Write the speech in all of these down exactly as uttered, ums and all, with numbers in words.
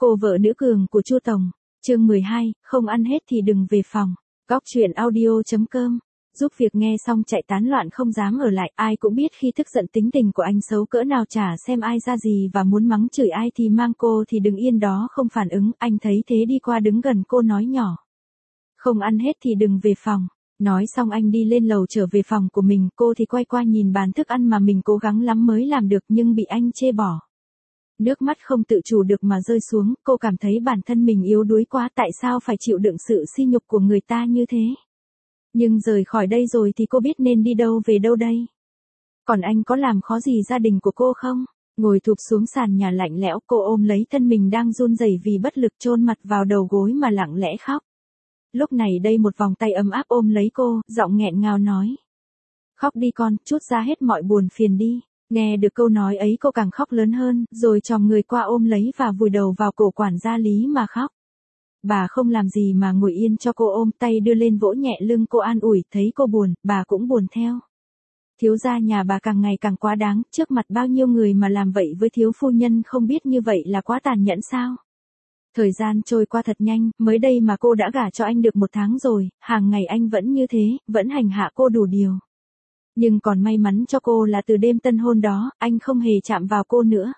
Cô vợ nữ cường của Chu Tổng. Chương mười hai, không ăn hết thì đừng về phòng. Góc truyện audio chấm com. Giúp việc nghe xong chạy tán loạn không dám ở lại, ai cũng biết khi tức giận tính tình của anh xấu cỡ nào, chả xem ai ra gì và muốn mắng chửi ai thì mang cô thì đứng yên đó không phản ứng. Anh thấy thế đi qua đứng gần cô nói nhỏ. Không ăn hết thì đừng về phòng. Nói xong anh đi lên lầu trở về phòng của mình, cô thì quay qua nhìn bàn thức ăn mà mình cố gắng lắm mới làm được nhưng bị anh chê bỏ. Nước mắt không tự chủ được mà rơi xuống, cô cảm thấy bản thân mình yếu đuối quá, tại sao phải chịu đựng sự sỉ nhục của người ta như thế. Nhưng rời khỏi đây rồi thì cô biết nên đi đâu về đâu đây. Còn anh có làm khó gì gia đình của cô không? Ngồi thụp xuống sàn nhà lạnh lẽo, cô ôm lấy thân mình đang run rẩy vì bất lực, chôn mặt vào đầu gối mà lặng lẽ khóc. Lúc này đây một vòng tay ấm áp ôm lấy cô, giọng nghẹn ngào nói. Khóc đi con, trút ra hết mọi buồn phiền đi. Nghe được câu nói ấy cô càng khóc lớn hơn, rồi chòm người qua ôm lấy và vùi đầu vào cổ quản gia Lý mà khóc. Bà không làm gì mà ngồi yên cho cô ôm, tay đưa lên vỗ nhẹ lưng cô an ủi, thấy cô buồn, bà cũng buồn theo. Thiếu gia nhà bà càng ngày càng quá đáng, trước mặt bao nhiêu người mà làm vậy với thiếu phu nhân, không biết như vậy là quá tàn nhẫn sao? Thời gian trôi qua thật nhanh, mới đây mà cô đã gả cho anh được một tháng rồi, hàng ngày anh vẫn như thế, vẫn hành hạ cô đủ điều. Nhưng còn may mắn cho cô là từ đêm tân hôn đó, anh không hề chạm vào cô nữa.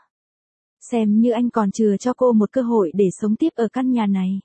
Xem như anh còn chừa cho cô một cơ hội để sống tiếp ở căn nhà này.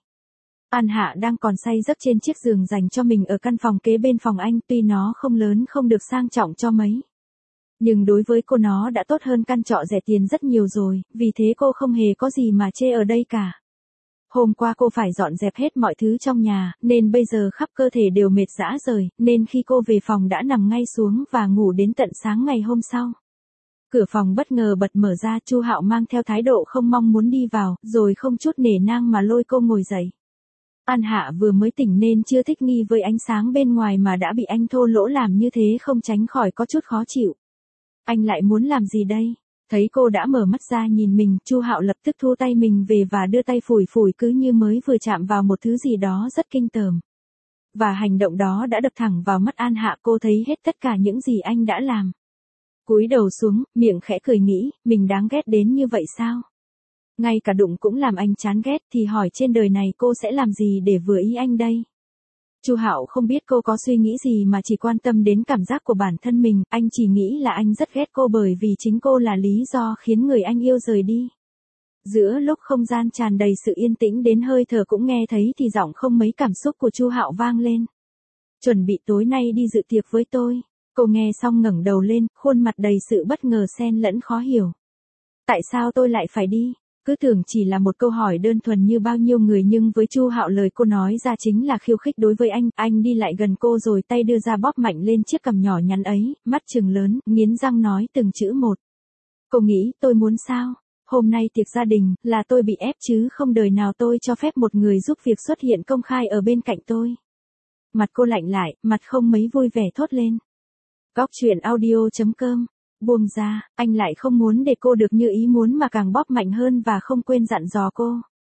An Hạ đang còn say giấc trên chiếc giường dành cho mình ở căn phòng kế bên phòng anh, tuy nó không lớn không được sang trọng cho mấy. Nhưng đối với cô nó đã tốt hơn căn trọ rẻ tiền rất nhiều rồi, vì thế cô không hề có gì mà chê ở đây cả. Hôm qua cô phải dọn dẹp hết mọi thứ trong nhà, nên bây giờ khắp cơ thể đều mệt rã rời, nên khi cô về phòng đã nằm ngay xuống và ngủ đến tận sáng ngày hôm sau. Cửa phòng bất ngờ bật mở ra, Chu Hạo mang theo thái độ không mong muốn đi vào, rồi không chút nể nang mà lôi cô ngồi dậy. An Hạ vừa mới tỉnh nên chưa thích nghi với ánh sáng bên ngoài mà đã bị anh thô lỗ làm như thế, không tránh khỏi có chút khó chịu. Anh lại muốn làm gì đây? Thấy cô đã mở mắt ra nhìn mình, Chu Hạo lập tức thu tay mình về và đưa tay phủi phủi, cứ như mới vừa chạm vào một thứ gì đó rất kinh tởm. Và hành động đó đã đập thẳng vào mắt An Hạ, cô thấy hết tất cả những gì anh đã làm. Cúi đầu xuống, miệng khẽ cười nghĩ, mình đáng ghét đến như vậy sao? Ngay cả đụng cũng làm anh chán ghét, thì hỏi trên đời này cô sẽ làm gì để vừa ý anh đây? Chu Hạo không biết cô có suy nghĩ gì mà chỉ quan tâm đến cảm giác của bản thân mình, anh chỉ nghĩ là anh rất ghét cô bởi vì chính cô là lý do khiến người anh yêu rời đi. Giữa lúc không gian tràn đầy sự yên tĩnh đến hơi thở cũng nghe thấy thì giọng không mấy cảm xúc của Chu Hạo vang lên. Chuẩn bị tối nay đi dự tiệc với tôi. Cô nghe xong ngẩng đầu lên, khuôn mặt đầy sự bất ngờ xen lẫn khó hiểu. Tại sao tôi lại phải đi? Cứ tưởng chỉ là một câu hỏi đơn thuần như bao nhiêu người, nhưng với Chu Hạo lời cô nói ra chính là khiêu khích đối với anh. Anh đi lại gần cô rồi tay đưa ra bóp mạnh lên chiếc cằm nhỏ nhắn ấy, mắt trừng lớn, nghiến răng nói từng chữ một. Cô nghĩ tôi muốn sao? Hôm nay tiệc gia đình, là tôi bị ép chứ không đời nào tôi cho phép một người giúp việc xuất hiện công khai ở bên cạnh tôi. Mặt cô lạnh lại, mặt không mấy vui vẻ thốt lên. Góc truyện audio chấm com. Buông ra, anh lại không muốn để cô được như ý muốn mà càng bóp mạnh hơn và không quên dặn dò cô.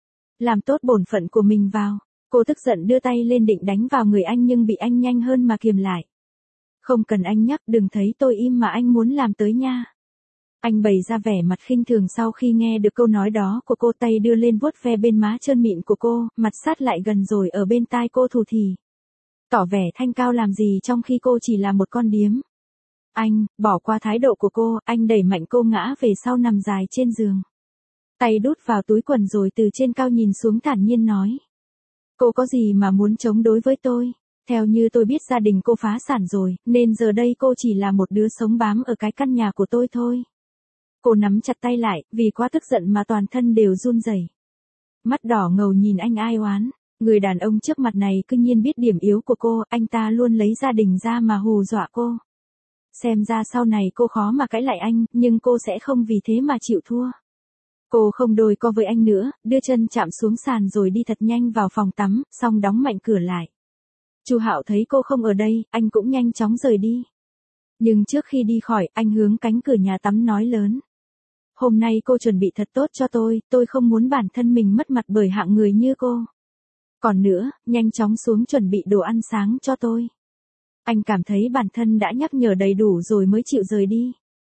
Làm tốt bổn phận của mình vào. Cô tức giận đưa tay lên định đánh vào người anh nhưng bị anh nhanh hơn mà kiềm lại. Không cần anh nhắc, đừng thấy tôi im mà anh muốn làm tới nha. Anh bày ra vẻ mặt khinh thường sau khi nghe được câu nói đó của cô, tay đưa lên vuốt ve bên má trơn mịn của cô, mặt sát lại gần rồi ở bên tai cô thủ thỉ. Tỏ vẻ thanh cao làm gì trong khi cô chỉ là một con điếm. Anh, bỏ qua thái độ của cô, anh đẩy mạnh cô ngã về sau nằm dài trên giường. Tay đút vào túi quần rồi từ trên cao nhìn xuống thản nhiên nói. Cô có gì mà muốn chống đối với tôi? Theo như tôi biết gia đình cô phá sản rồi, nên giờ đây cô chỉ là một đứa sống bám ở cái căn nhà của tôi thôi. Cô nắm chặt tay lại, vì quá tức giận mà toàn thân đều run rẩy. Mắt đỏ ngầu nhìn anh ai oán. Người đàn ông trước mặt này cứ nhiên biết điểm yếu của cô, anh ta luôn lấy gia đình ra mà hù dọa cô. Xem ra sau này cô khó mà cãi lại anh, nhưng cô sẽ không vì thế mà chịu thua. Cô không đôi co với anh nữa, đưa chân chạm xuống sàn rồi đi thật nhanh vào phòng tắm, xong đóng mạnh cửa lại. Chu Hạo thấy cô không ở đây, anh cũng nhanh chóng rời đi. Nhưng trước khi đi khỏi, anh hướng cánh cửa nhà tắm nói lớn. Hôm nay cô chuẩn bị thật tốt cho tôi, tôi không muốn bản thân mình mất mặt bởi hạng người như cô. Còn nữa, nhanh chóng xuống chuẩn bị đồ ăn sáng cho tôi. Anh cảm thấy bản thân đã nhắc nhở đầy đủ rồi mới chịu rời đi.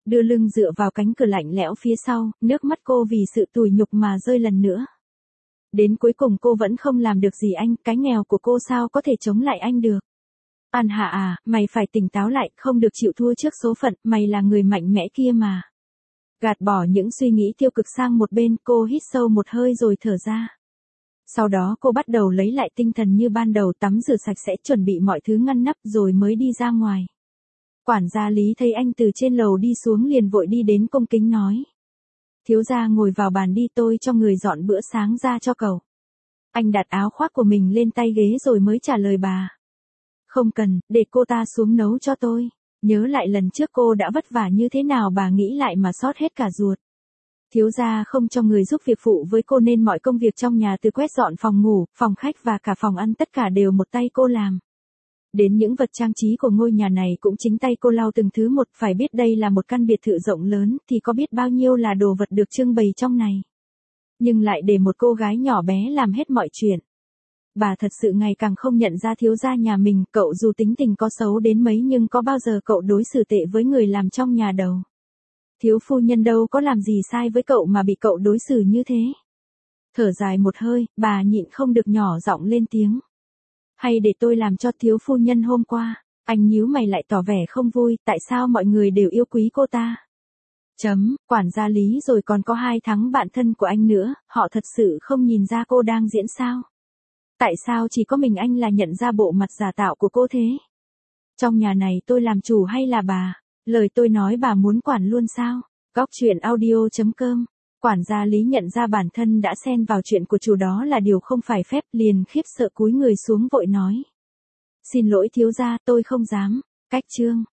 đưa lưng dựa vào cánh cửa lạnh lẽo phía sau, nước mắt cô vì sự tủi nhục mà rơi lần nữa. Đến cuối cùng cô vẫn không làm được gì anh, cái nghèo của cô sao có thể chống lại anh được. An Hạ à, mày phải tỉnh táo lại, không được chịu thua trước số phận, mày là người mạnh mẽ kia mà. Gạt bỏ những suy nghĩ tiêu cực sang một bên, cô hít sâu một hơi rồi thở ra. Sau đó cô bắt đầu lấy lại tinh thần như ban đầu, tắm rửa sạch sẽ, chuẩn bị mọi thứ ngăn nắp rồi mới đi ra ngoài. Quản gia Lý thấy anh từ trên lầu đi xuống liền vội đi đến cung kính nói. Thiếu gia ngồi vào bàn đi, tôi cho người dọn bữa sáng ra cho cậu. Anh đặt áo khoác của mình lên tay ghế rồi mới trả lời bà. Không cần, để cô ta xuống nấu cho tôi. Nhớ lại lần trước cô đã vất vả như thế nào, bà nghĩ lại mà xót hết cả ruột. Thiếu gia không cho người giúp việc phụ với cô nên mọi công việc trong nhà từ quét dọn phòng ngủ, phòng khách và cả phòng ăn tất cả đều một tay cô làm. Đến những vật trang trí của ngôi nhà này cũng chính tay cô lau từng thứ một, phải biết đây là một căn biệt thự rộng lớn thì có biết bao nhiêu là đồ vật được trưng bày trong này. Nhưng lại để một cô gái nhỏ bé làm hết mọi chuyện. Bà thật sự ngày càng không nhận ra thiếu gia nhà mình, cậu dù tính tình có xấu đến mấy nhưng có bao giờ cậu đối xử tệ với người làm trong nhà đâu. Thiếu phu nhân đâu có làm gì sai với cậu mà bị cậu đối xử như thế. Thở dài một hơi, bà nhịn không được nhỏ giọng lên tiếng. Hay để tôi làm cho thiếu phu nhân hôm qua, anh nhíu mày lại tỏ vẻ không vui, tại sao mọi người đều yêu quý cô ta. Chấm, quản gia Lý rồi còn có hai thằng bạn thân của anh nữa, họ thật sự không nhìn ra cô đang diễn sao. Tại sao chỉ có mình anh là nhận ra bộ mặt giả tạo của cô thế? Trong nhà này tôi làm chủ hay là bà? Lời tôi nói bà muốn quản luôn sao? Góc truyện audio chấm com. Quản gia Lý nhận ra bản thân đã xen vào chuyện của chủ đó là điều không phải phép, liền khiếp sợ cúi người xuống vội nói. Xin lỗi thiếu gia, tôi không dám. Cách chương.